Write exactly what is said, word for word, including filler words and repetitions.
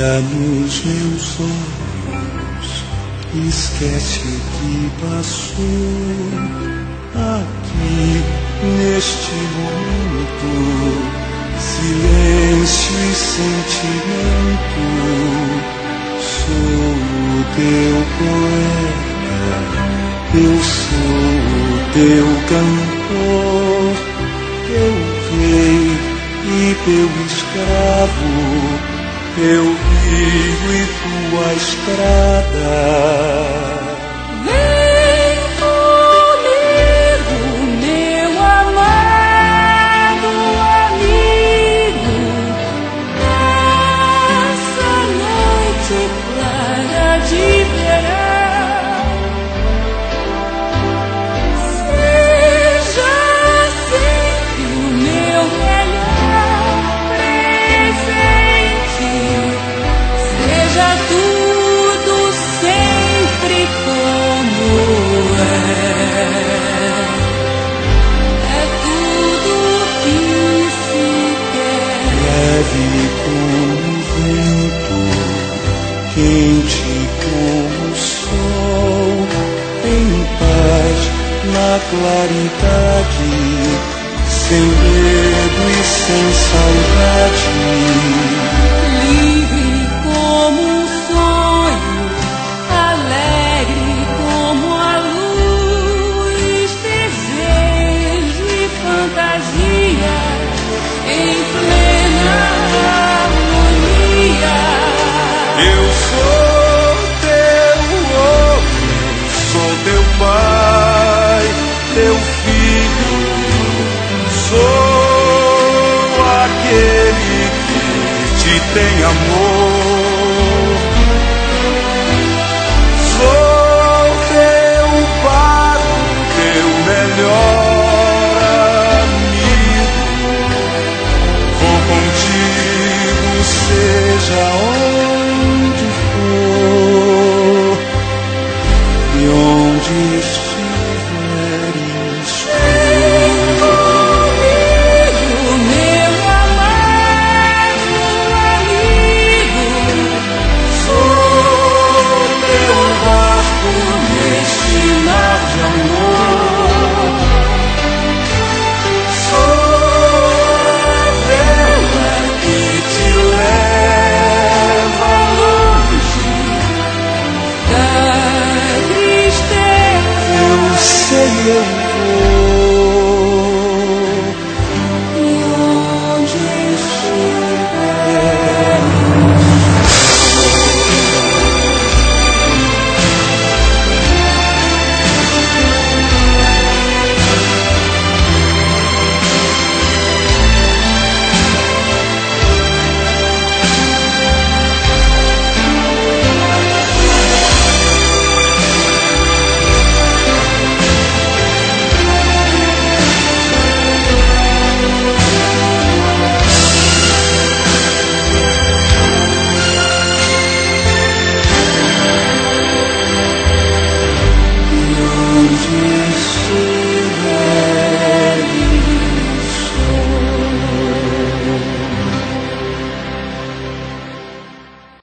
Olha nos meus olhos, esquece o que passou aqui neste momento. Silêncio e sentimento. Sou o teu poeta, eu sou o teu cantor, teu rei e teu escravo. Eu vivo e tua estrada. Vem comigo, meu amado amigo, essa noite clara de verão. Seja sempre o meu melhor presente. Seja tudo sempre como é. É tudo que se quer. Leve como o vento, quente como o sol, em paz na claridade, sem medo e sem saudade. Livre como um sonho, alegre como a luz, desejo e fantasia em plena harmonia. Eu sou teu homem, sou teu pai, teu filho, sou aquele que te tem amor. Sou teu pago, teu melhor amigo. Vou contigo, seja onde for e onde estiveres. Comigo, meu amado amigo, Sou teu barco neste mar de amor. Sou a vela que te leva longe. da tristeza. Eu sei, eu